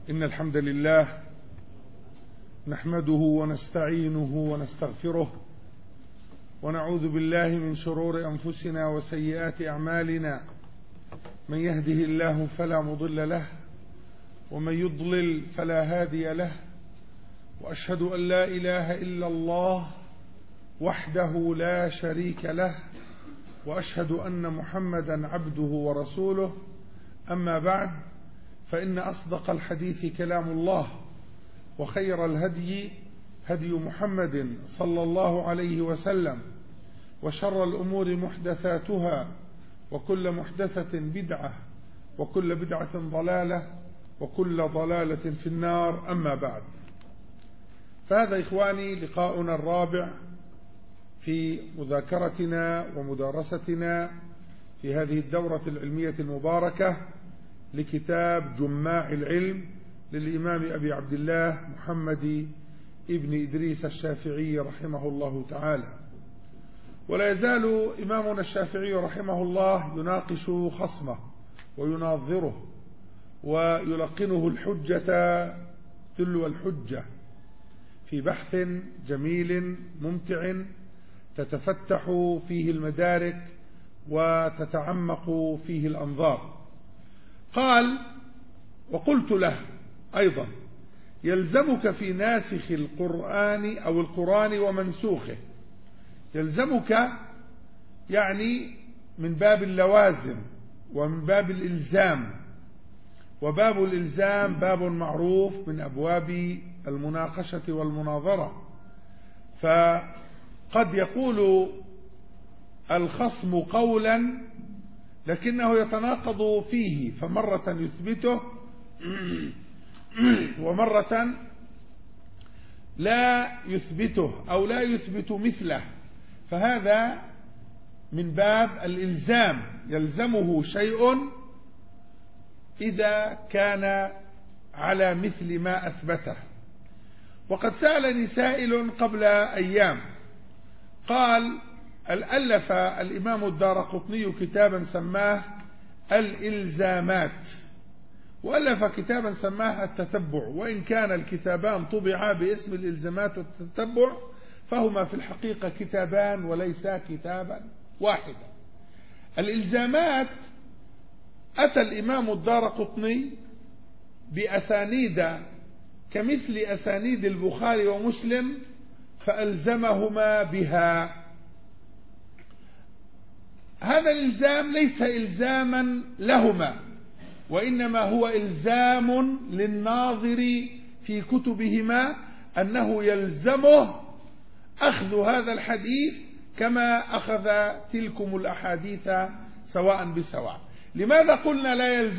إن الحمد لله نحمده ونستعينه ونستغفره ونعوذ بالله من شرور أنفسنا وسيئات أعمالنا. من يهده الله فلا مضل له ومن يضلل فلا هادي له، وأشهد أن لا إله إلا الله وحده لا شريك له، وأشهد أن محمدا عبده ورسوله. أما بعد، فإن أصدق الحديث كلام الله، وخير الهدي هدي محمد صلى الله عليه وسلم، وشر الأمور محدثاتها، وكل محدثة بدعة، وكل بدعة ضلالة، وكل ضلالة في النار. أما بعد، فهذا إخواني لقاؤنا الرابع في مذاكرتنا ومدارستنا في هذه الدورة العلمية المباركة لكتاب جماع العلم للإمام أبي عبد الله محمد ابن إدريس الشافعي رحمه الله تعالى. ولا يزال إمامنا الشافعي رحمه الله يناقش خصمه ويناظره ويلقنه الحجة تلو الحجة في بحث جميل ممتع تتفتح فيه المدارك وتتعمق فيه الأنظار. قال: وقلت له أيضا: يلزمك في ناسخ القرآن أو القرآن ومنسوخه. يلزمك يعني من باب اللوازم ومن باب الإلزام، وباب الإلزام باب معروف من أبواب المناقشة والمناظرة. فقد يقول الخصم قولا لكنه يتناقض فيه، فمرة يثبته ومرة لا يثبته أو لا يثبت مثله، فهذا من باب الإلزام، يلزمه شيء إذا كان على مثل ما أثبته. وقد سألني سائل قبل أيام قال: ألف الإمام الدارقطني كتابا سماه الإلزامات، وألف كتابا سماه التتبع، وإن كان الكتابان طبعا باسم الإلزامات والتتبع فهما في الحقيقة كتابان وليسا كتابا واحدا. الإلزامات أتى الإمام الدارقطني بأسانيد كمثل أسانيد البخاري ومسلم فألزمهما بها. هذا الإلزام ليس إلزاما لهما، وإنما هو إلزام للناظر في كتبهما أنه يلزمه أخذ هذا الحديث كما أخذ تلكم الأحاديث سواء بسواء. لماذا قلنا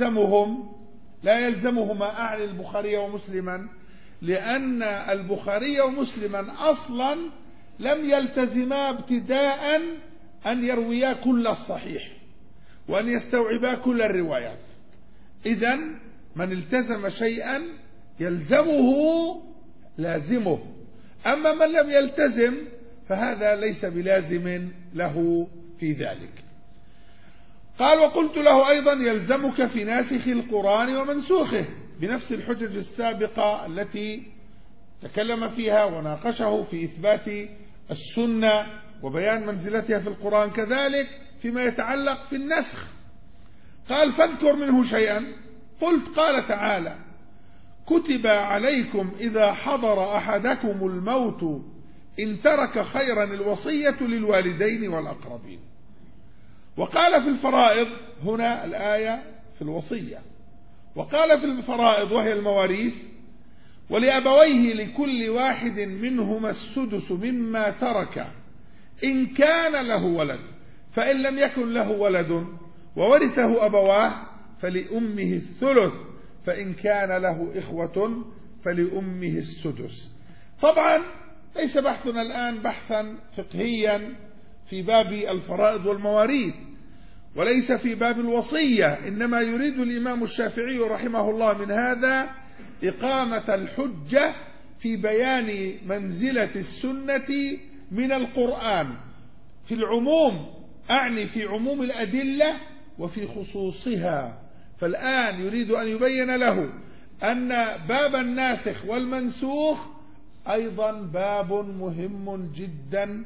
لا يلزمهما أعني البخاري ومسلما؟ لأن البخاري ومسلما أصلا لم يلتزما ابتداء أن يرويا كل الصحيح وأن يستوعبا كل الروايات. إذن من التزم شيئا يلزمه لازمه، أما من لم يلتزم فهذا ليس بلازم له في ذلك. قال: وقلت له أيضا: يلزمك في ناسخ القرآن ومنسوخه، بنفس الحجج السابقة التي تكلم فيها وناقشه في إثبات السنة وبيان منزلتها في القرآن، كذلك فيما يتعلق في النسخ. قال: فاذكر منه شيئا. قلت: قال تعالى: كتب عليكم إذا حضر أحدكم الموت إن ترك خيرا الوصية للوالدين والأقربين. وقال في الفرائض، هنا الآية في الوصية، وقال في الفرائض وهي المواريث: ولأبويه لكل واحد منهما السدس مما ترك إن كان له ولد، فإن لم يكن له ولد وورثه أبواه فلأمه الثلث، فإن كان له إخوة فلأمه السدس. طبعا ليس بحثنا الآن بحثا فقهيا في باب الفرائض والمواريث، وليس في باب الوصية، إنما يريد الإمام الشافعي رحمه الله من هذا إقامة الحجة في بيان منزلة السنة من القرآن في العموم، أعني في عموم الأدلة وفي خصوصها. فالآن يريد أن يبين له أن باب الناسخ والمنسوخ أيضا باب مهم جدا،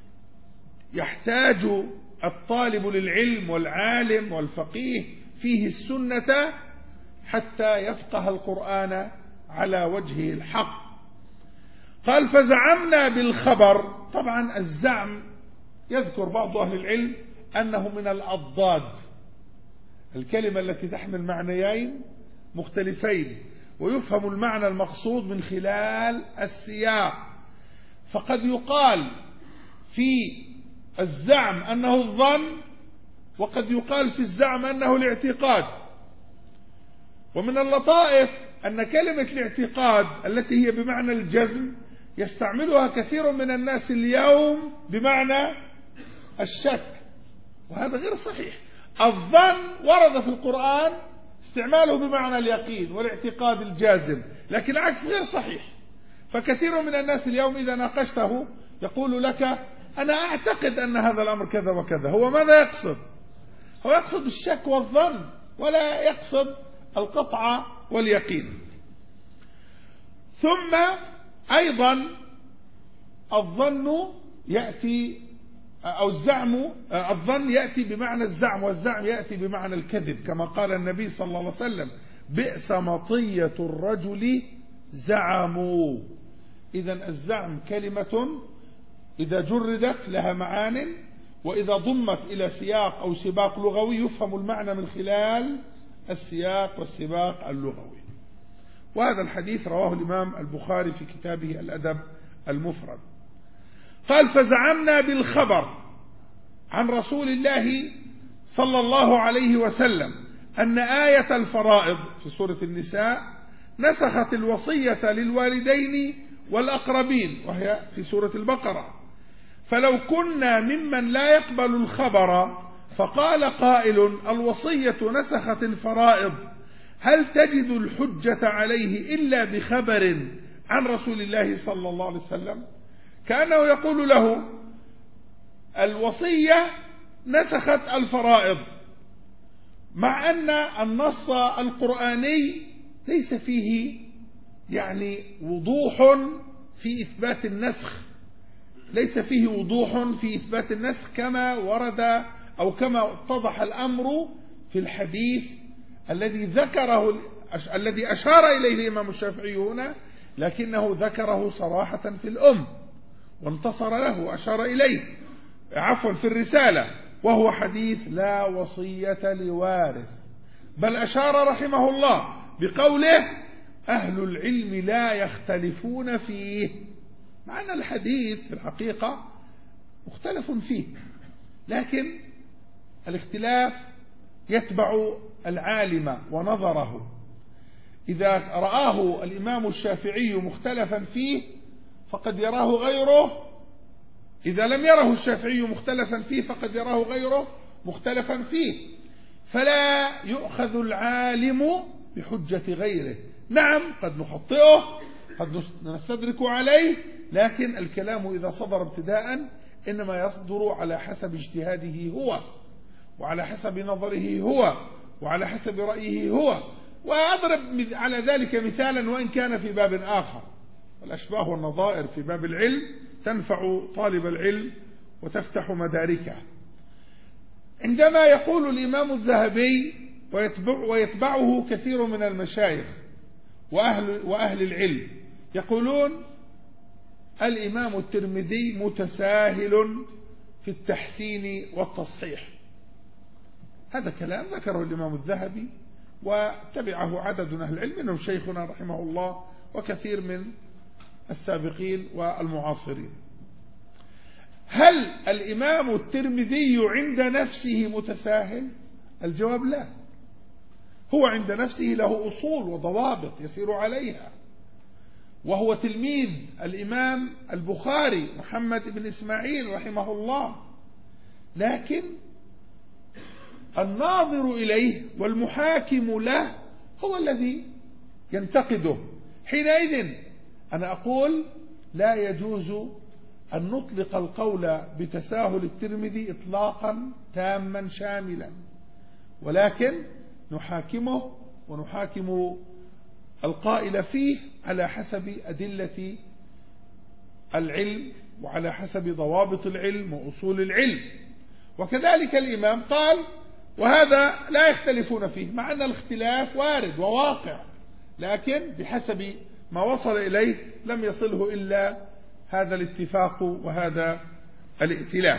يحتاج الطالب للعلم والعالم والفقيه فيه السنة حتى يفقه القرآن على وجهه الحق. قال فزعمنا بالخبر. طبعا الزعم يذكر بعض أهل العلم أنه من الأضداد، الكلمة التي تحمل معنيين مختلفين، ويفهم المعنى المقصود من خلال السياق. فقد يقال في الزعم أنه الظن، وقد يقال في الزعم أنه الاعتقاد. ومن اللطائف أن كلمة الاعتقاد التي هي بمعنى الجزم يستعملها كثير من الناس اليوم بمعنى الشك، وهذا غير صحيح. الظن ورد في القرآن استعماله بمعنى اليقين والاعتقاد الجازم، لكن العكس غير صحيح. فكثير من الناس اليوم إذا ناقشته يقول لك أنا أعتقد أن هذا الأمر كذا وكذا. هو ماذا يقصد؟ هو يقصد الشك والظن، ولا يقصد القطع واليقين. ثم أيضا الظن يأتي أو الظن يأتي بمعنى الزعم، والزعم يأتي بمعنى الكذب، كما قال النبي صلى الله عليه وسلم بئس مطية الرجل زعموا. إذن الزعم كلمة إذا جردت لها معان، وإذا ضمت إلى سياق أو سباق لغوي يفهم المعنى من خلال السياق والسباق اللغوي. وهذا الحديث رواه الإمام البخاري في كتابه الأدب المفرد. قال فزعمنا بالخبر عن رسول الله صلى الله عليه وسلم أن آية الفرائض في سورة النساء نسخت الوصية للوالدين والأقربين، وهي في سورة البقرة. فلو كنا ممن لا يقبل الخبر فقال قائل الوصية نسخت الفرائض، هل تجد الحجة عليه إلا بخبر عن رسول الله صلى الله عليه وسلم؟ كأنه يقول له الوصية نسخت الفرائض، مع أن النص القرآني ليس فيه يعني وضوح في إثبات النسخ، ليس فيه وضوح في إثبات النسخ كما ورد أو كما اتضح الأمر في الحديث الذي أشار إليه الإمام الشافعي هنا، لكنه ذكره صراحة في الأم وانتصر له وأشار إليه في الرسالة، وهو حديث لا وصية لوارث، بل أشار رحمه الله بقوله أهل العلم لا يختلفون فيه، مع أن الحديث في الحقيقة مختلف فيه، لكن الاختلاف يتبع العالم ونظره. إذا رآه الإمام الشافعي مختلفا فيه فقد يراه غيره، إذا لم يره الشافعي مختلفا فيه فقد يراه غيره مختلفا فيه، فلا يؤخذ العالم بحجة غيره. نعم قد نخطئه، قد نستدرك عليه، لكن الكلام إذا صدر ابتداء إنما يصدر على حسب اجتهاده هو، وعلى حسب نظره هو، وعلى حسب رأيه هو. وأضرب على ذلك مثالا وإن كان في باب آخر. الأشباه والنظائر في باب العلم تنفع طالب العلم وتفتح مداركه. عندما يقول الإمام الذهبي ويتبعه كثير من المشايخ وأهل العلم يقولون الإمام الترمذي متساهل في التحسين والتصحيح، هذا كلام ذكره الإمام الذهبي وتبعه عدد من أهل العلم منهم شيخنا رحمه الله وكثير من السابقين والمعاصرين. هل الإمام الترمذي عند نفسه متساهل؟ الجواب لا، هو عند نفسه له أصول وضوابط يسير عليها، وهو تلميذ الإمام البخاري محمد بن إسماعيل رحمه الله، لكن الناظر إليه والمحاكم له هو الذي ينتقده. حينئذ أنا أقول لا يجوز أن نطلق القول بتساهل الترمذي إطلاقا تاما شاملا، ولكن نحاكمه ونحاكم القائل فيه على حسب أدلة العلم وعلى حسب ضوابط العلم وأصول العلم. وكذلك الإمام قال وهذا لا يختلفون فيه، مع أن الاختلاف وارد وواقع، لكن بحسب ما وصل إليه لم يصله إلا هذا الاتفاق وهذا الائتلاف.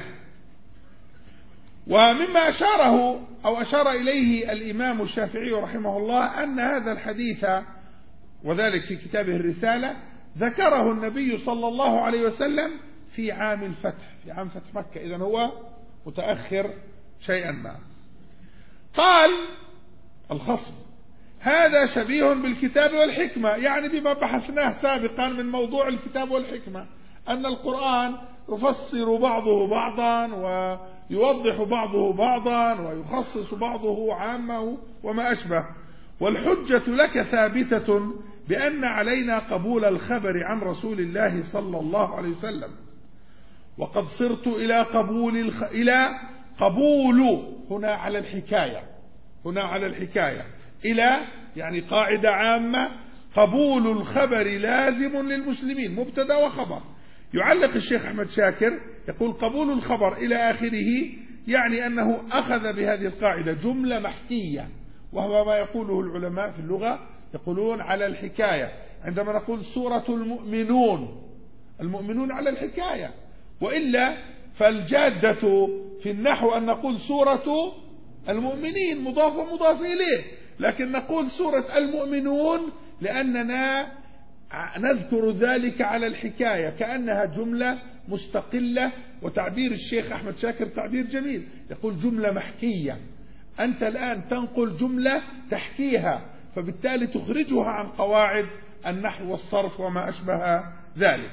ومما أشار إليه الإمام الشافعي رحمه الله أن هذا الحديث، وذلك في كتابه الرسالة، ذكره النبي صلى الله عليه وسلم في عام الفتح، في عام فتح مكة، إذن هو متأخر شيئا ما. قال الخصم: هذا شبيه بالكتاب والحكمة، يعني بما بحثناه سابقا من موضوع الكتاب والحكمة، أن القرآن يفسر بعضه بعضا ويوضح بعضه بعضا ويخصص بعضه عامه وما أشبه. والحجة لك ثابتة بأن علينا قبول الخبر عن رسول الله صلى الله عليه وسلم، وقد صرت إلى قبول هنا على الحكاية إلى يعني قاعدة عامة: قبول الخبر لازم للمسلمين، مبتدأ وخبر. يعلق الشيخ أحمد شاكر يقول: قبول الخبر إلى آخره، يعني أنه أخذ بهذه القاعدة جملة محكية، وهو ما يقوله العلماء في اللغة، يقولون على الحكاية. عندما نقول سورة المؤمنون على الحكاية، وإلا فالجادة في النحو أن نقول سورة المؤمنين مضاف إليه، لكن نقول سورة المؤمنون لأننا نذكر ذلك على الحكاية كأنها جملة مستقلة. وتعبير الشيخ أحمد شاكر تعبير جميل، يقول جملة محكية. أنت الآن تنقل جملة تحكيها، فبالتالي تخرجها عن قواعد النحو والصرف وما أشبه ذلك.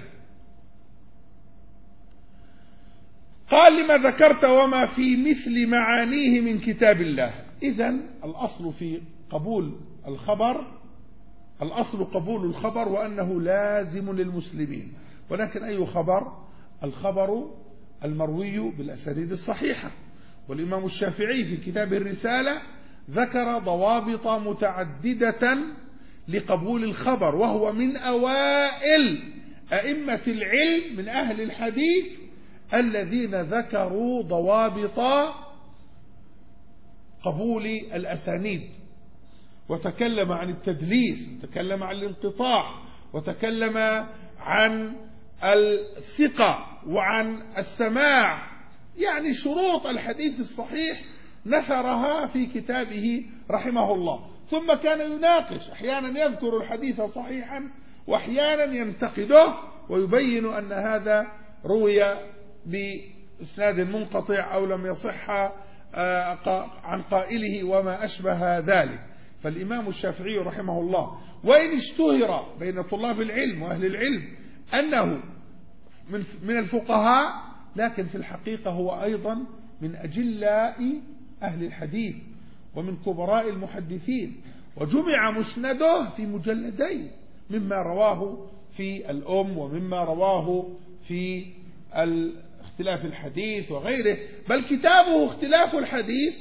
قال: لما ذكرت وما في مثل معانيه من كتاب الله. إذن الأصل في قبول الخبر، الأصل قبول الخبر وأنه لازم للمسلمين. ولكن أي خبر؟ الخبر المروي بالأسانيد الصحيحة. والإمام الشافعي في كتابه الرسالة ذكر ضوابط متعددة لقبول الخبر، وهو من أوائل أئمة العلم من أهل الحديث الذين ذكروا ضوابط قبول الأسانيد، وتكلم عن التدليس، وتكلم عن الانقطاع، وتكلم عن الثقة وعن السماع، يعني شروط الحديث الصحيح نثرها في كتابه رحمه الله. ثم كان يناقش، أحيانا يذكر الحديث صحيحا وأحيانا ينتقده ويبين أن هذا روي بإسناد منقطع أو لم يصح عن قائله وما أشبه ذلك. فالإمام الشافعي رحمه الله وإن اشتهر بين طلاب العلم وأهل العلم أنه من الفقهاء، لكن في الحقيقة هو أيضا من أجلاء أهل الحديث ومن كبراء المحدثين، وجمع مسنده في مجلدين، مما رواه في الأم ومما رواه في اختلاف الحديث وغيره. بل كتابه اختلاف الحديث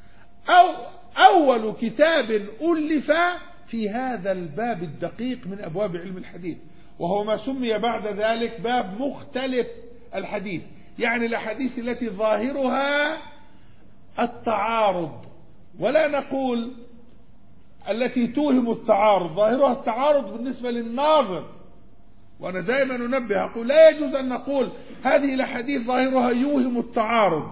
أول كتاب ألف في هذا الباب الدقيق من أبواب علم الحديث، وهو ما سمي بعد ذلك باب مختلف الحديث، يعني الأحاديث التي ظاهرها التعارض، ولا نقول التي توهم التعارض، ظاهرها التعارض بالنسبة للناظر. وأنا دائما أنبه أقول لا يجوز أن نقول هذه الأحاديث ظاهرها يوهم التعارض،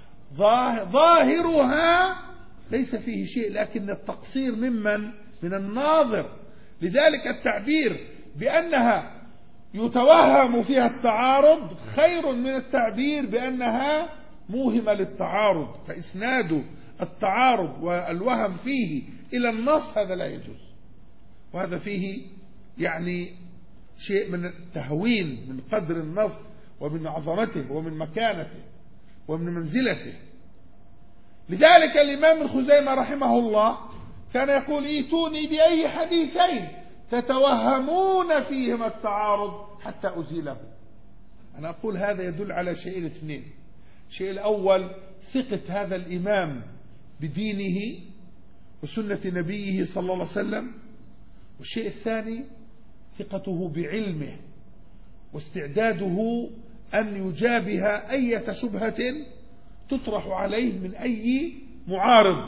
ظاهرها ليس فيه شيء، لكن التقصير من الناظر. لذلك التعبير بأنها يتوهم فيها التعارض خير من التعبير بأنها موهمة للتعارض، فإسناد التعارض والوهم فيه إلى النص هذا لا يجوز، وهذا فيه يعني شيء من التهوين من قدر النص ومن عظمته ومن مكانته ومن منزلته. لذلك الإمام الخزيمة رحمه الله كان يقول: ائتوني بأي حديثين تتوهمون فيهما التعارض حتى أزيله. أنا أقول هذا يدل على شيئين اثنين: الشيء الأول ثقة هذا الإمام بدينه وسنة نبيه صلى الله عليه وسلم، والشيء الثاني ثقته بعلمه واستعداده أن يجابه أي شبهة تطرح عليه من أي معارض.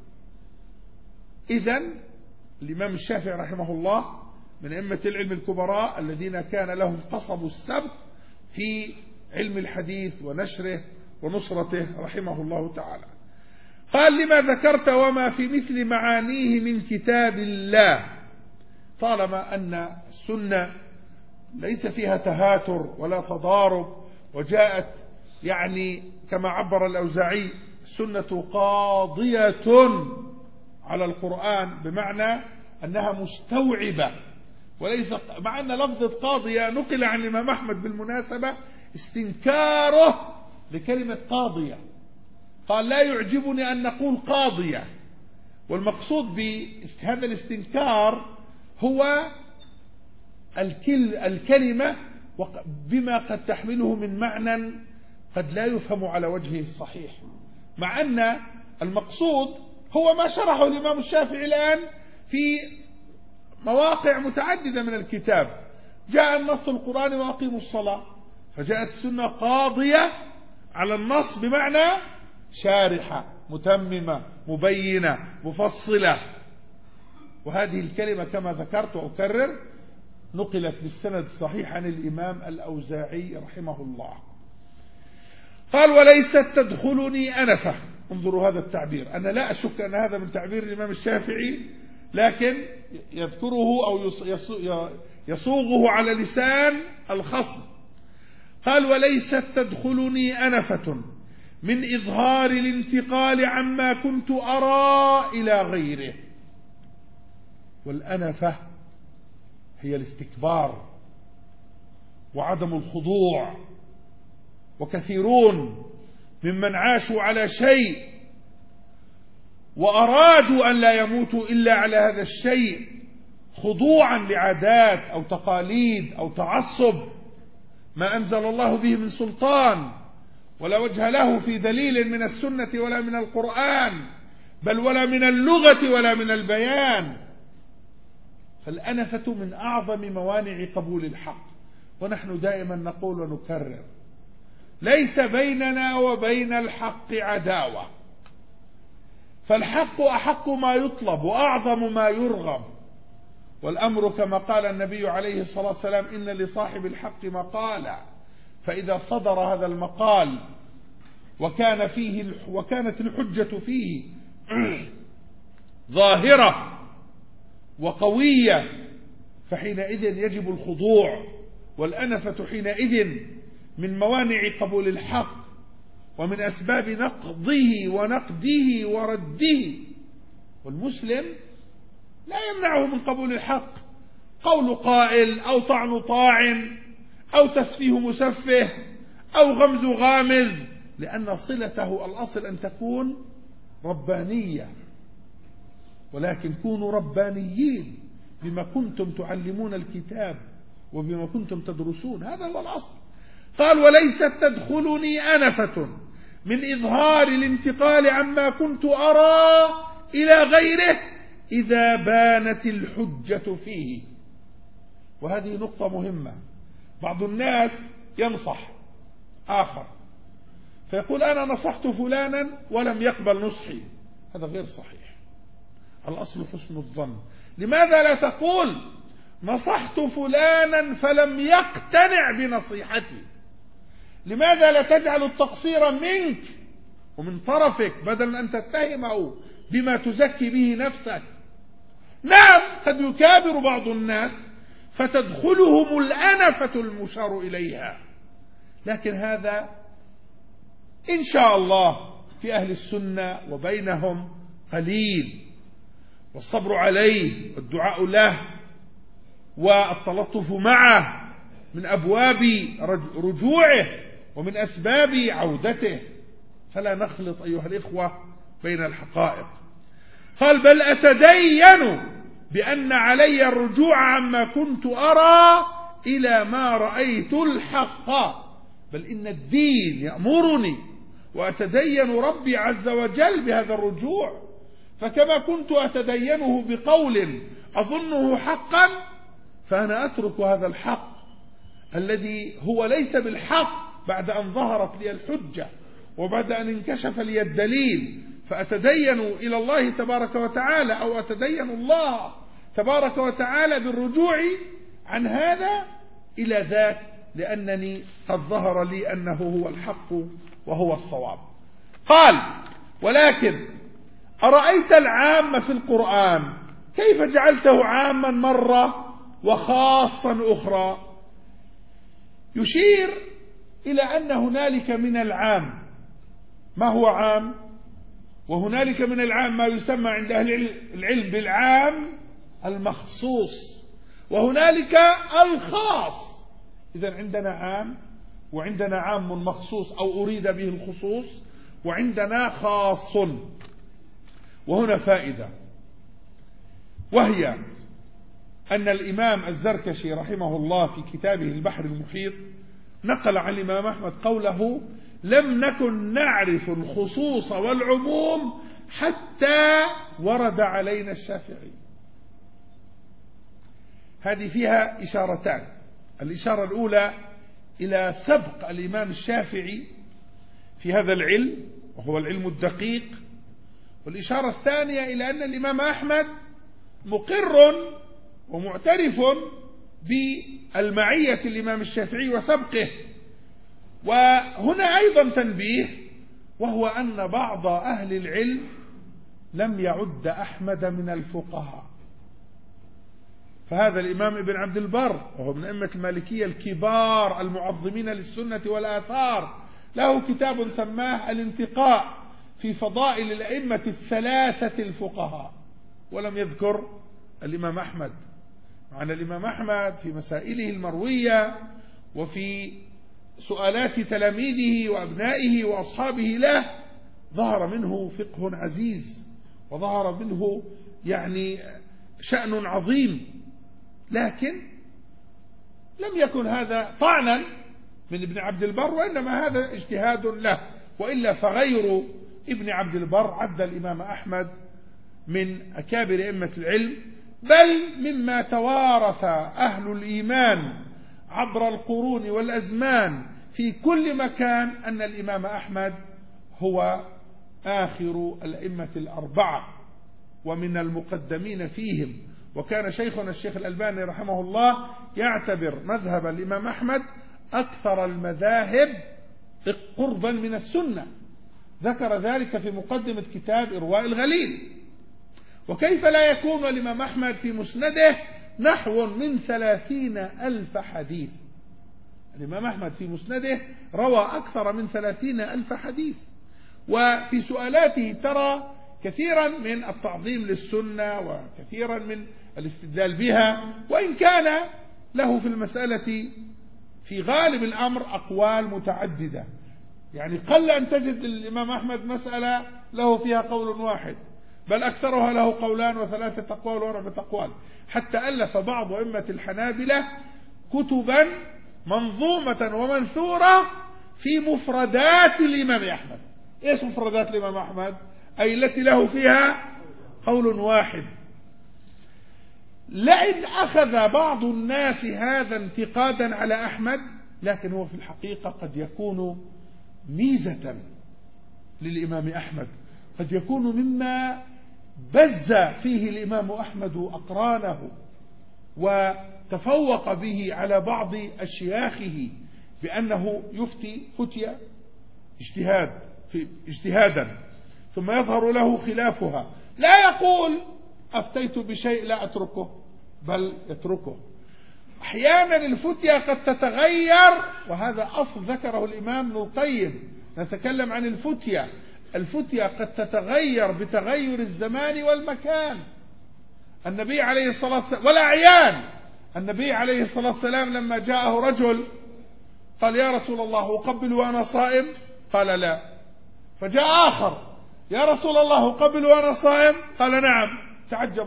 إذن الإمام الشافعي رحمه الله من أئمة العلم الكبراء الذين كان لهم قصب السبق في علم الحديث ونشره ونصرته رحمه الله تعالى. قال: لما ذكرت وما في مثل معانيه من كتاب الله. طالما أن السنة ليس فيها تهاتر ولا تضارب، وجاءت يعني كما عبر الأوزاعي: السنة قاضية على القرآن، بمعنى أنها مستوعبة، وليس مع أن لفظة قاضية نقل عن الإمام أحمد بالمناسبة استنكاره لكلمة قاضية، قال: لا يعجبني أن نقول قاضية. والمقصود بهذا الاستنكار هو الكلمة بما قد تحمله من معنى قد لا يفهم على وجهه الصحيح، مع أن المقصود هو ما شرحه الإمام الشافعي الآن في مواقع متعددة من الكتاب. جاء النص القرآني: وأقيموا الصلاة، فجاءت السنة قاضية على النص بمعنى شارحة متممة مبينة مفصلة. وهذه الكلمة كما ذكرت وأكرر نقلت بالسند الصحيح عن الإمام الأوزاعي رحمه الله. قال: وليست تدخلني أنفة. انظروا هذا التعبير، أنا لا أشك أن هذا من تعبير الإمام الشافعي، لكن يذكره أو يصوغه على لسان الخصم. قال: وليست تدخلني أنفة من إظهار الانتقال عما كنت أرى إلى غيره. والأنفة هي الاستكبار وعدم الخضوع، وكثيرون ممن عاشوا على شيء وأرادوا أن لا يموتوا إلا على هذا الشيء، خضوعا لعادات أو تقاليد أو تعصب ما أنزل الله به من سلطان، ولا وجه له في دليل من السنة ولا من القرآن، بل ولا من اللغة ولا من البيان. فالأنفة من أعظم موانع قبول الحق. ونحن دائما نقول ونكرر: ليس بيننا وبين الحق عداوة، فالحق أحق ما يطلب وأعظم ما يرغب. والأمر كما قال النبي عليه الصلاة والسلام: إن لصاحب الحق مقالا، فإذا صدر هذا المقال وكانت الحجة فيه ظاهرة وقوية، فحينئذ يجب الخضوع. والأنفة حينئذ من موانع قبول الحق ومن أسباب نقضه ونقده ورده. والمسلم لا يمنعه من قبول الحق قول قائل أو طعن طاعن أو تسفيه مسفه أو غمز غامز، لأن صلته الأصل أن تكون ربانية. ولكن كونوا ربانيين بما كنتم تعلمون الكتاب وبما كنتم تدرسون، هذا هو الأصل. قال: وليست تدخلني أنفة من إظهار الانتقال عما كنت أرى إلى غيره إذا بانت الحجة فيه. وهذه نقطة مهمة. بعض الناس ينصح آخر فيقول: أنا نصحت فلانا ولم يقبل نصحي. هذا غير صحيح. الأصل حسن الظن. لماذا لا تقول: نصحت فلانا فلم يقتنع بنصيحتي؟ لماذا لا تجعل التقصير منك ومن طرفك بدل أن تتهمه بما تزكي به نفسك؟ نعم، قد يكابر بعض الناس فتدخلهم الأنفة المشار إليها، لكن هذا إن شاء الله في أهل السنة وبينهم قليل، والصبر عليه والدعاء له والتلطف معه من أبواب رجوعه ومن أسباب عودته. فلا نخلط أيها الإخوة بين الحقائق. قال: بل أتدين بأن علي الرجوع عما كنت أرى إلى ما رأيت الحق، بل إن الدين يأمرني وأتدين ربي عز وجل بهذا الرجوع. فكما كنت أتدينه بقول أظنه حقا فأنا أترك هذا الحق الذي هو ليس بالحق بعد أن ظهرت لي الحجة وبعد أن انكشف لي الدليل، فأتدين إلى الله تبارك وتعالى أو أتدين الله تبارك وتعالى بالرجوع عن هذا إلى ذاك، لأنني قد ظهر لي أنه هو الحق وهو الصواب. قال: ولكن أرأيت العام في القرآن كيف جعلته عاما مرة وخاصا أخرى؟ يشير إلى أن هنالك من العام ما هو عام، وهنالك من العام ما يسمى عند أهل العلم بالعام المخصوص، وهنالك الخاص. إذن عندنا عام، وعندنا عام مخصوص أو أريد به الخصوص، وعندنا خاص. وهنا فائدة، وهي أن الإمام الزركشي رحمه الله في كتابه البحر المحيط نقل عن الإمام أحمد قوله: لم نكن نعرف الخصوص والعموم حتى ورد علينا الشافعي. هذه فيها إشارتان: الإشارة الأولى إلى سبق الإمام الشافعي في هذا العلم وهو العلم الدقيق، والإشارة الثانية إلى أن الإمام أحمد مقر ومعترف بالمعية الإمام الشافعي وسبقه. وهنا أيضا تنبيه، وهو أن بعض أهل العلم لم يعد أحمد من الفقهاء. فهذا الإمام ابن عبد البر وهو من أئمة المالكية الكبار المعظمين للسنة والآثار، له كتاب سماه الانتقاء في فضائل الأئمة الثلاثة الفقهاء، ولم يذكر الإمام أحمد. معنى الإمام أحمد في مسائله المروية وفي سؤالات تلاميذه وأبنائه وأصحابه له ظهر منه فقه عزيز، وظهر منه شأن عظيم، لكن لم يكن هذا طعنا من ابن عبد البر، وإنما هذا اجتهاد له. وإلا فغير ابن عبد البر عد الإمام أحمد من أكابر أئمة العلم، بل مما توارث أهل الإيمان عبر القرون والأزمان في كل مكان أن الإمام أحمد هو آخر الأئمة الأربعة ومن المقدمين فيهم. وكان شيخنا الشيخ الألباني رحمه الله يعتبر مذهب الإمام أحمد أكثر المذاهب قربا من السنة، ذكر ذلك في مقدمة كتاب إرواء الغليل. وكيف لا يكون الإمام أحمد في مسنده نحو من 30,000 حديث؟ الإمام أحمد في مسنده روى أكثر من 30,000 حديث، وفي سؤالاته ترى كثيرا من التعظيم للسنة وكثيرا من الاستدلال بها، وإن كان له في المسألة في غالب الأمر أقوال متعددة. قل أن تجد الإمام أحمد مسألة له فيها قول واحد، بل أكثرها له قولان وثلاثة أقوال وأربعة أقوال، حتى ألف بعض أئمة الحنابلة كتبا منظومة ومنثورة في مفردات الإمام أحمد. إيش مفردات الإمام أحمد؟ أي التي له فيها قول واحد. لئن أخذ بعض الناس هذا انتقادا على أحمد، لكن هو في الحقيقة قد يكون ميزة للإمام أحمد، قد يكون مما بز فيه الإمام أحمد أقرانه وتفوق به على بعض أشياخه بأنه يفتي فتية اجتهادا ثم يظهر له خلافها، لا يقول أفتيت بشيء لا أتركه، بل يتركه. أحيانا الفتية قد تتغير، وهذا أصل ذكره الإمام ابن القيم. نتكلم عن الفتية قد تتغير بتغير الزمان والمكان. النبي عليه الصلاة والسلام والأعيان، النبي عليه الصلاة والسلام لما جاءه رجل قال: يا رسول الله أقبل وأنا صائم؟ قال: لا. فجاء آخر: يا رسول الله أقبل وأنا صائم؟ قال: نعم. تعجب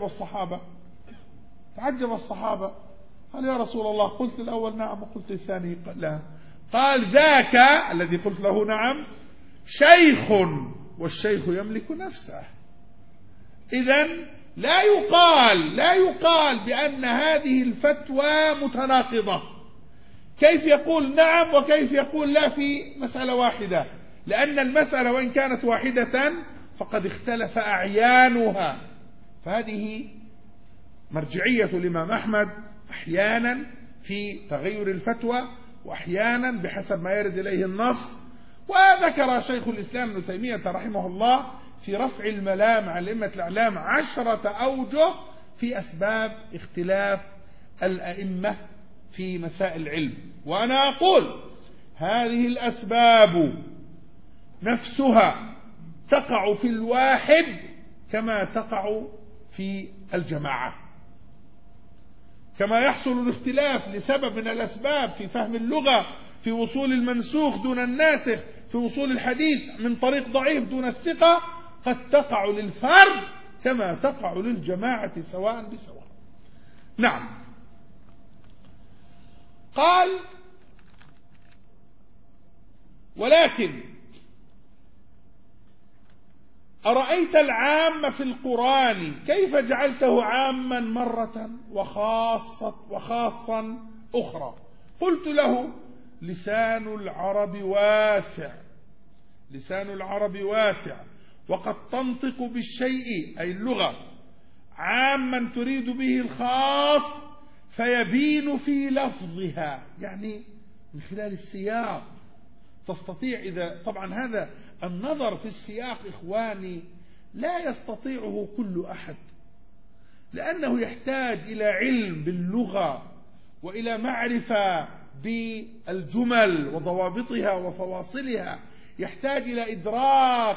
الصحابة، قال: يا رسول الله قلت الأول نعم وقلت الثاني لا. قال: ذاك الذي قلت له نعم شيخ، والشيخ يملك نفسه. إذن لا يقال بأن هذه الفتوى متناقضة. كيف يقول نعم وكيف يقول لا في مسألة واحدة؟ لأن المسألة وإن كانت واحدة فقد اختلف أعيانها. فهذه مرجعية الإمام أحمد أحيانا في تغير الفتوى، وأحيانا بحسب ما يرد إليه النص. وذكر شيخ الإسلام ابن تيمية رحمه الله في رفع الملام عن أئمة الإعلام 10 أوجه في أسباب اختلاف الأئمة في مسائل العلم. وأنا أقول هذه الأسباب نفسها تقع في الواحد كما تقع في الجماعة، كما يحصل الاختلاف لسبب من الأسباب في فهم اللغة، في وصول المنسوخ دون الناسخ، في وصول الحديث من طريق ضعيف دون الثقة، قد تقع للفرد كما تقع للجماعة سواء بسواء. نعم. قال: ولكن أرأيت العام في القرآن كيف جعلته عاما مرة وخاصا أخرى؟ قلت له: لسان العرب واسع، وقد تنطق بالشيء أي اللغة عاما تريد به الخاص فيبين في لفظها، يعني من خلال السياق تستطيع. إذا طبعا هذا النظر في السياق إخواني لا يستطيعه كل أحد، لأنه يحتاج إلى علم باللغة وإلى معرفة بالجمل وضوابطها وفواصلها، يحتاج إلى إدراك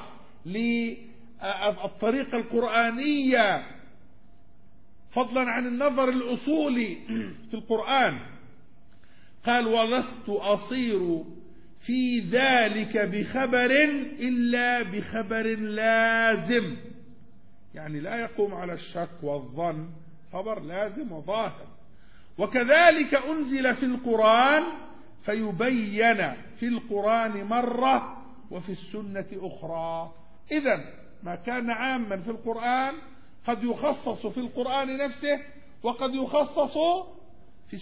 للطريقة القرآنية فضلا عن النظر الأصولي في القرآن. قال: ولست أصير في ذلك بخبر إلا بخبر لازم، يعني لا يقوم على الشك والظن، خبر لازم وظاهر. وكذلك أنزل في القرآن فيبين في القرآن مرة وفي السنة أخرى. إذن ما كان عاما في القرآن قد يخصص في القرآن نفسه، وقد يخصص في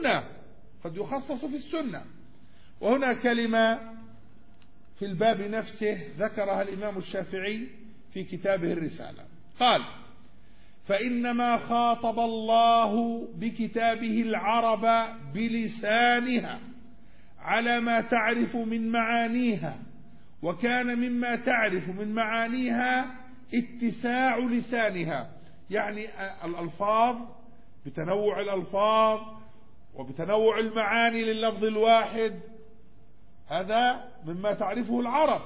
السنة. وهنا كلمة في الباب نفسه ذكرها الإمام الشافعي في كتابه الرسالة. قال: فإنما خاطب الله بكتابه العرب بلسانها على ما تعرف من معانيها، وكان مما تعرف من معانيها اتساع لسانها، يعني الألفاظ بتنوع الألفاظ وبتنوع المعاني لللفظ الواحد، هذا مما تعرفه العرب.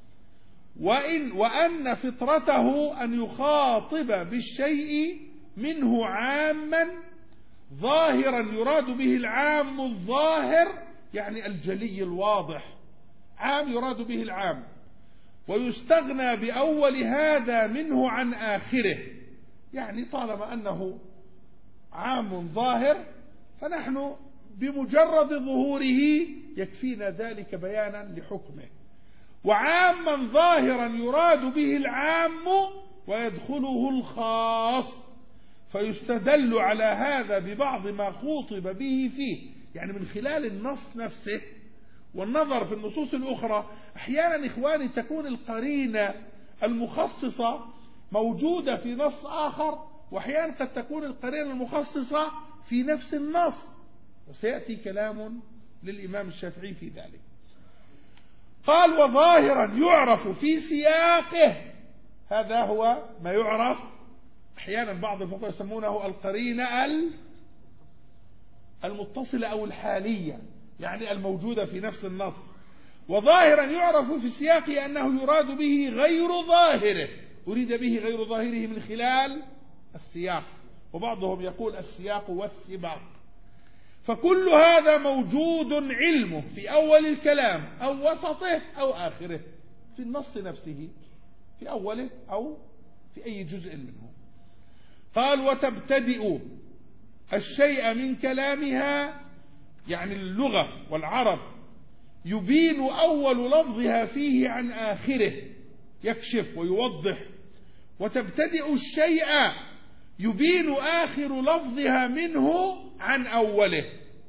وأن فطرته أن يخاطب بالشيء منه عاما ظاهرا يراد به العام الظاهر، يعني الجلي الواضح، عام يراد به العام، ويستغنى بأول هذا منه عن آخره، يعني طالما أنه عام ظاهر فنحن بمجرد ظهوره يكفينا ذلك بيانا لحكمه. وعاما ظاهرا يراد به العام ويدخله الخاص، فيستدل على هذا ببعض ما خوطب به فيه، يعني من خلال النص نفسه والنظر في النصوص الأخرى. أحيانا إخواني تكون القرينة المخصصة موجودة في نص آخر، وأحيانا قد تكون القرينة المخصصة في نفس النص، وسيأتي كلام للإمام الشافعي في ذلك. قال: وظاهرا يعرف في سياقه، هذا هو ما يعرف أحيانا بعض الفقهاء يسمونه القرينة المتصلة أو الحالية، يعني الموجودة في نفس النص. وظاهرا يعرف في سياقه أنه يراد به غير ظاهره، أريد به غير ظاهره من خلال السياق، وبعضهم يقول السياق والسباق. فكل هذا موجود علمه في أول الكلام أو وسطه أو آخره، في النص نفسه في أوله أو في أي جزء منه. قال: وتبتدئ الشيء من كلامها، يعني اللغة والعرب، يبين أول لفظها فيه عن آخره، يكشف ويوضح. وتبتدئ الشيء يبين آخر لفظها منه عن أوله.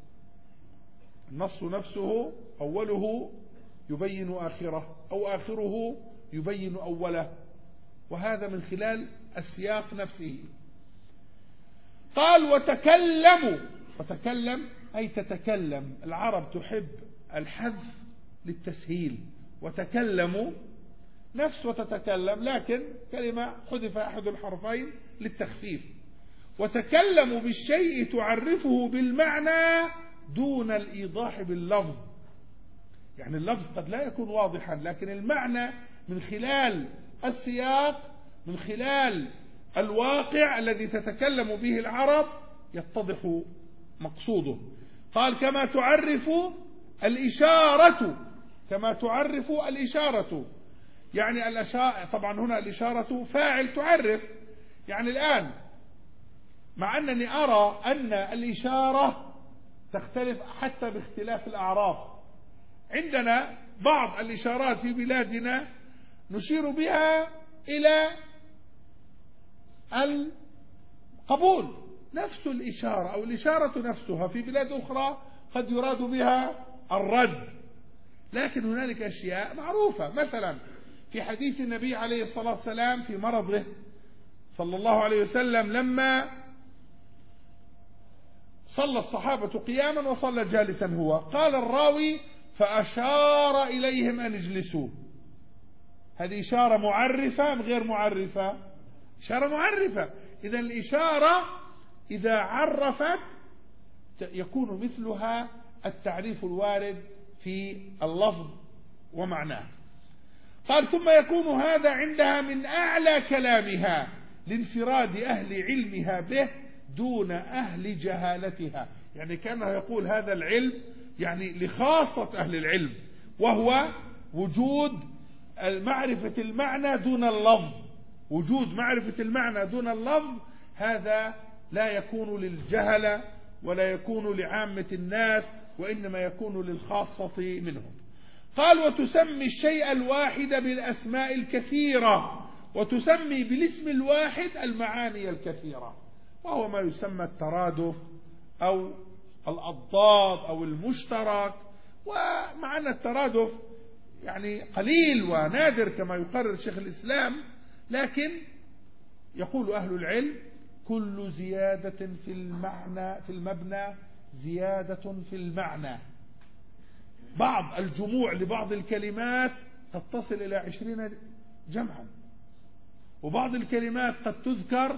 النص نفسه أوله يبين آخره، أو آخره يبين أوله، وهذا من خلال السياق نفسه. قال وتكلموا، وتكلم أي تتكلم. العرب تحب الحذف للتسهيل، وتكلموا نفس وتتكلم، لكن كلمة حذف أحد الحرفين للتخفيف. وتكلموا بالشيء تعرفه بالمعنى دون الإيضاح باللفظ. يعني اللفظ قد لا يكون واضحا، لكن المعنى من خلال السياق، من خلال الواقع الذي تتكلم به العرب يتضح مقصوده. قال كما تعرف الإشارة، كما تعرف الإشارة، يعني الإشارة طبعا هنا الإشارة فاعل تعرف. يعني الآن مع أنني أرى أن الإشارة تختلف حتى باختلاف الأعراف. عندنا بعض الإشارات في بلادنا نشير بها إلى القبول، نفس الإشارة أو الإشارة نفسها في بلاد أخرى قد يراد بها الرد. لكن هنالك أشياء معروفة، مثلا في حديث النبي عليه الصلاة والسلام في مرضه صلى الله عليه وسلم لما صلى الصحابة قياما وصلى جالسا هو، قال الراوي فأشار إليهم أن اجلسوا. هذه إشارة معرفة أم غير معرفة؟ إشارة معرفة. إذا الإشارة إذا عرفت يكون مثلها التعريف الوارد في اللفظ ومعناه. قال ثم يكون هذا عندها من أعلى كلامها لانفراد أهل علمها به دون أهل جهالتها. يعني كأنه يقول هذا العلم يعني لخاصة أهل العلم، وهو وجود معرفة المعنى دون اللفظ. وجود معرفة المعنى دون اللفظ هذا لا يكون للجهلة ولا يكون لعامة الناس، وإنما يكون للخاصة منهم. قال وتسمي الشيء الواحد بالأسماء الكثيرة، وتسمي بالاسم الواحد المعاني الكثيرة، وهو ما يسمى الترادف أو الأضداد أو المشترك. ومع أن الترادف يعني قليل ونادر كما يقرر شيخ الإسلام، لكن يقول أهل العلم كل زيادة في المعنى في المبنى زيادة في المعنى. بعض الجموع لبعض الكلمات قد تصل إلى 20 جمعا، وبعض الكلمات قد تذكر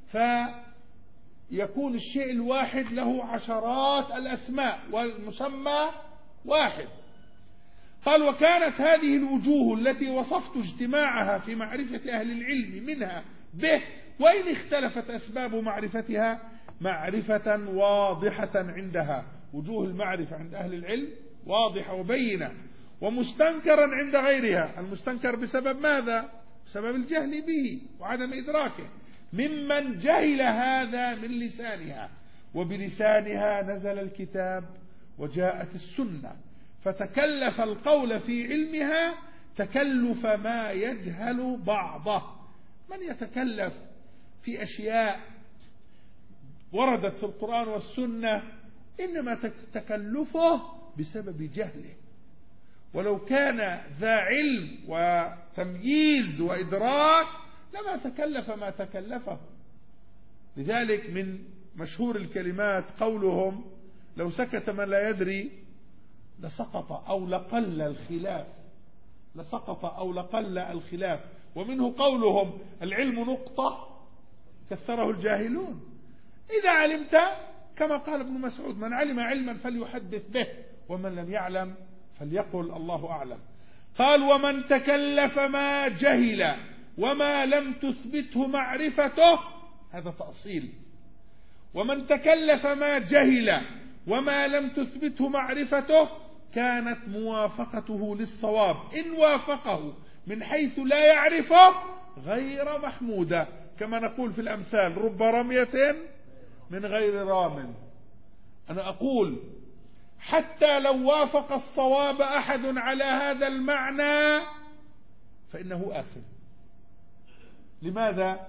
فيكون الشيء الواحد له عشرات الأسماء والمسمى واحد. قال وكانت هذه الوجوه التي وصفت اجتماعها في معرفة أهل العلم منها به، وإن اختلفت أسباب معرفتها، معرفة واضحة عندها. وجوه المعرفة عند أهل العلم واضحة وبينة، ومستنكرا عند غيرها. المستنكر بسبب ماذا؟ بسبب الجهل به وعدم إدراكه، ممن جهل هذا من لسانها. وبلسانها نزل الكتاب وجاءت السنة، فتكلف القول في علمها تكلف ما يجهل بعضه. من يتكلف في أشياء وردت في القرآن والسنة إنما تكلفه بسبب جهله، ولو كان ذا علم وتمييز وإدراك لما تكلف ما تكلفه. لذلك من مشهور الكلمات قولهم لو سكت من لا يدري لسقط أو لقل الخلاف، لسقط أو لقل الخلاف. ومنه قولهم العلم نقطة كثره الجاهلون. إذا علمت كما قال ابن مسعود من علم علما فليحدث به، ومن لم يعلم فليقل الله أعلم. قال ومن تكلف ما جهل وما لم تثبته معرفته، هذا تأصيل. ومن تكلف ما جهل وما لم تثبته معرفته كانت موافقته للصواب إن وافقه من حيث لا يعرفه غير محمودة. كما نقول في الأمثال رب رمية من غير رام. أنا أقول حتى لو وافق الصواب أحد على هذا المعنى فإنه آثم. لماذا؟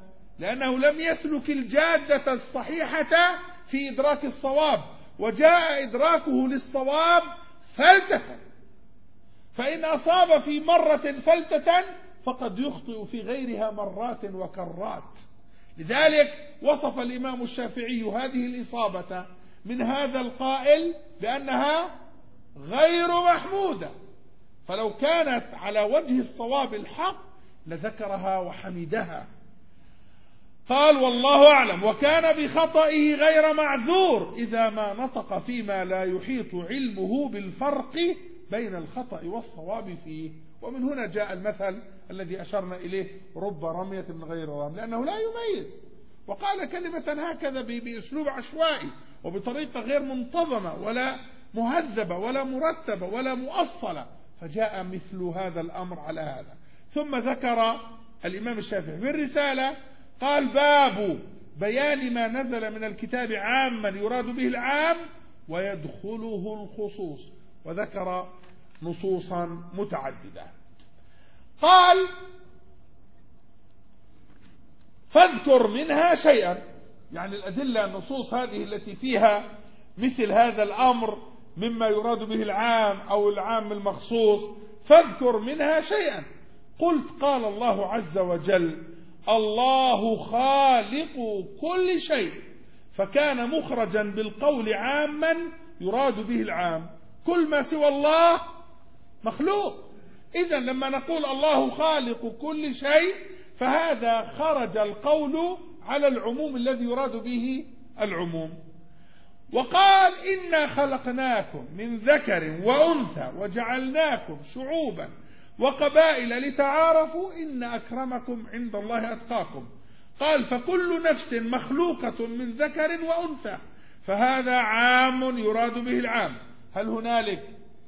لأنه لم يسلك الجادة الصحيحة في إدراك الصواب، وجاء إدراكه للصواب فلتة، فإن أصاب في مرة فلتة فقد يخطئ في غيرها مرات وكرات. لذلك وصف الإمام الشافعي هذه الإصابة من هذا القائل بأنها غير محمودة، فلو كانت على وجه الصواب الحق لذكرها وحمدها. قال: والله أعلم. وكان بخطئه غير معذور إذا ما نطق فيما لا يحيط علمه بالفرق بين الخطأ والصواب فيه. ومن هنا جاء المثل الذي أشرنا إليه: رب رمية من غير رام، لأنه لا يميز، وقال كلمة هكذا بأسلوب عشوائي وبطريقة غير منتظمة ولا مهذبة ولا مرتبة ولا مؤصلة، فجاء مثل هذا الأمر على هذا. ثم ذكر الإمام الشافعي في الرسالة قال: باب بيان ما نزل من الكتاب عاما يراد به العام ويدخله الخصوص، وذكر نصوصا متعددة. قال: فاذكر منها شيئا، يعني الأدلة النصوص هذه التي فيها مثل هذا الأمر مما يراد به العام أو العام المخصوص، فاذكر منها شيئا. قلت: قال الله عز وجل: الله خالق كل شيء، فكان مخرجا بالقول عاما يراد به العام، كل ما سوى الله مخلوق. إذن لما نقول الله خالق كل شيء فهذا خرج القول على العموم الذي يراد به العموم. وقال: إنا خلقناكم من ذكر وأنثى وجعلناكم شعوبا وقبائل لتعارفوا إن أكرمكم عند الله أتقاكم. قال: فكل نفس مخلوقة من ذكر وأنثى، فهذا عام يراد به العام. هل هنالك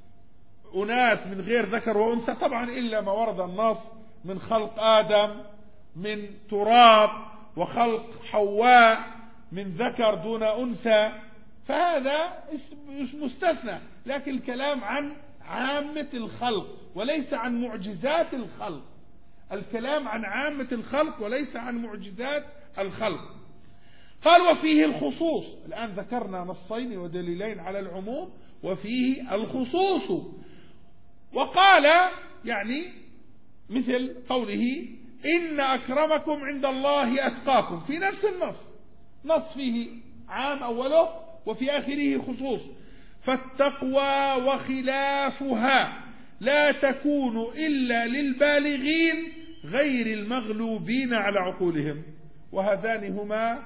أناس من غير ذكر وأنثى؟ طبعا، إلا ما ورد النص من خلق آدم من تراب وخلق حواء من ذكر دون أنثى، فهذا مستثنى، لكن الكلام عن عامة الخلق وليس عن معجزات الخلق. الكلام عن عامة الخلق وليس عن معجزات الخلق. قال: وفيه الخصوص. الآن ذكرنا نصين ودليلين على العموم، وفيه الخصوص. وقال يعني مثل قوله: إن أكرمكم عند الله أتقاكم، في نفس النص، نص فيه عام أوله وفي آخره خصوص. فالتقوى وخلافها لا تكون إلا للبالغين غير المغلوبين على عقولهم. وهذان هما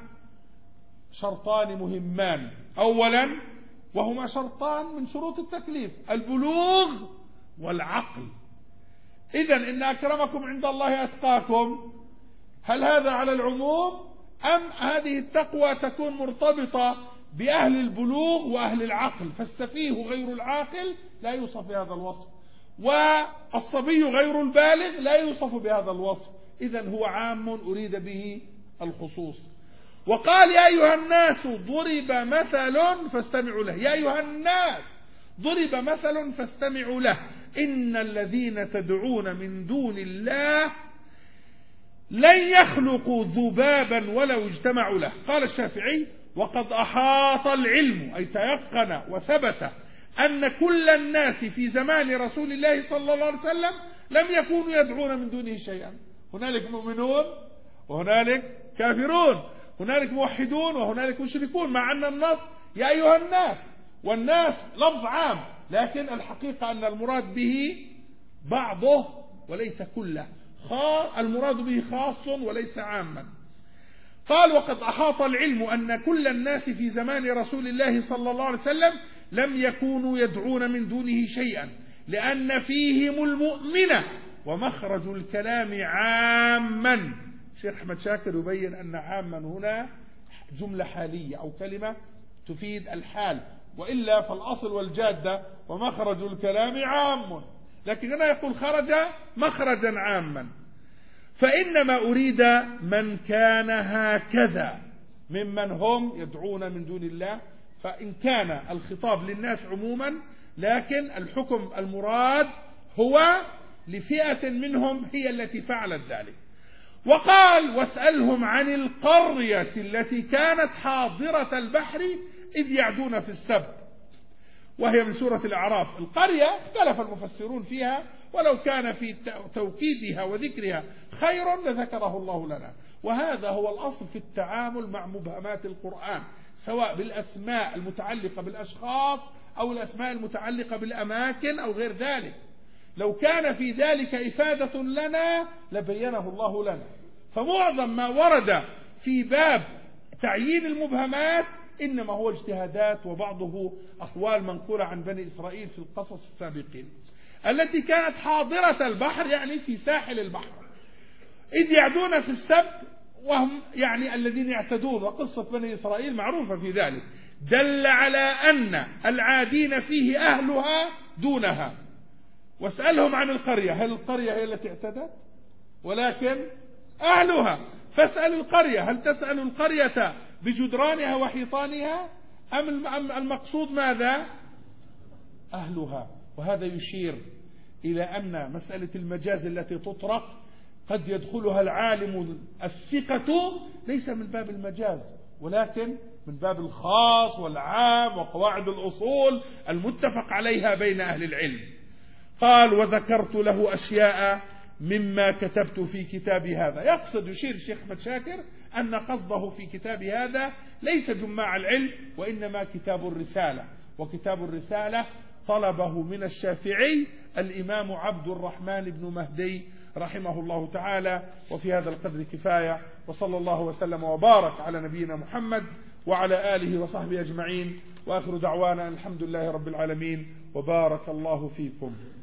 شرطان مهمان. أولا، وهما شرطان من شروط التكليف: البلوغ والعقل. إذن إن أكرمكم عند الله أتقاكم، هل هذا على العموم أم هذه التقوى تكون مرتبطة بأهل البلوغ وأهل العقل؟ فالسفيه غير العاقل لا يوصف بهذا الوصف، والصبي غير البالغ لا يوصف بهذا الوصف. إذن هو عام أريد به الخصوص. وقال: يا أيها الناس ضرب مثل فاستمعوا له. يا أيها الناس ضرب مثل فاستمعوا له، إن الذين تدعون من دون الله لن يخلقوا ذبابا ولو اجتمعوا له. قال الشافعي: وقد أحاط العلم، أي تيقن وثبت، أن كل الناس في زمان رسول الله صلى الله عليه وسلم لم يكونوا يدعون من دونه شيئا. هنالك مؤمنون وهنالك كافرون، هنالك موحدون وهنالك مشركون، مع أن النص يا أيها الناس، والناس لفظ عام، لكن الحقيقة أن المراد به بعضه وليس كله، المراد به خاص وليس عاما. قال: وقد أحاط العلم أن كل الناس في زمان رسول الله صلى الله عليه وسلم لم يكونوا يدعون من دونه شيئا، لأن فيهم المؤمنة، ومخرج الكلام عاما. شيخ أحمد شاكر يبين أن عاما هنا جملة حالية أو كلمة تفيد الحال، وإلا فالأصل والجادة ومخرج الكلام عام، لكن هنا يقول خرج مخرجا عاما. فإنما أريد من كان هكذا ممن هم يدعون من دون الله، فإن كان الخطاب للناس عموما، لكن الحكم المراد هو لفئة منهم هي التي فعلت ذلك. وقال واسألهم عن القرية التي كانت حاضرة البحر إذ يعدون في السبت، وهي من سورة الأعراف. القرية اختلف المفسرون فيها، ولو كان في توكيدها وذكرها خير لذكره الله لنا. وهذا هو الأصل في التعامل مع مبهمات القرآن، سواء بالأسماء المتعلقة بالأشخاص أو الأسماء المتعلقة بالأماكن أو غير ذلك. لو كان في ذلك إفادة لنا لبينه الله لنا. فمعظم ما ورد في باب تعيين المبهمات إنما هو اجتهادات، وبعضه أقوال منقولة عن بني إسرائيل في القصص السابقين. التي كانت حاضرة البحر يعني في ساحل البحر، إذ يعدون في السبت، وهم يعني الذين يعتدون، وقصة بني إسرائيل معروفة في ذلك، دل على أن العادين فيه أهلها دونها. واسألهم عن القرية، هل القرية هي التي اعتدت؟ ولكن أهلها. فاسأل القرية، هل تسأل القرية بجدرانها وحيطانها أم المقصود ماذا؟ أهلها. وهذا يشير إلى أن مسألة المجاز التي تطرق قد يدخلها العالم الثقة ليس من باب المجاز، ولكن من باب الخاص والعام وقواعد الأصول المتفق عليها بين أهل العلم. قال وذكرت له أشياء مما كتبت في كتابي هذا. يقصد، يشير الشيخ أحمد شاكر أن قصده في كتاب هذا ليس جماع العلم، وإنما كتاب الرسالة. وكتاب الرسالة طلبه من الشافعي الإمام عبد الرحمن بن مهدي رحمه الله تعالى. وفي هذا القدر كفاية، وصلى الله وسلم وبارك على نبينا محمد وعلى آله وصحبه أجمعين، وآخر دعوانا الحمد لله رب العالمين، وبارك الله فيكم.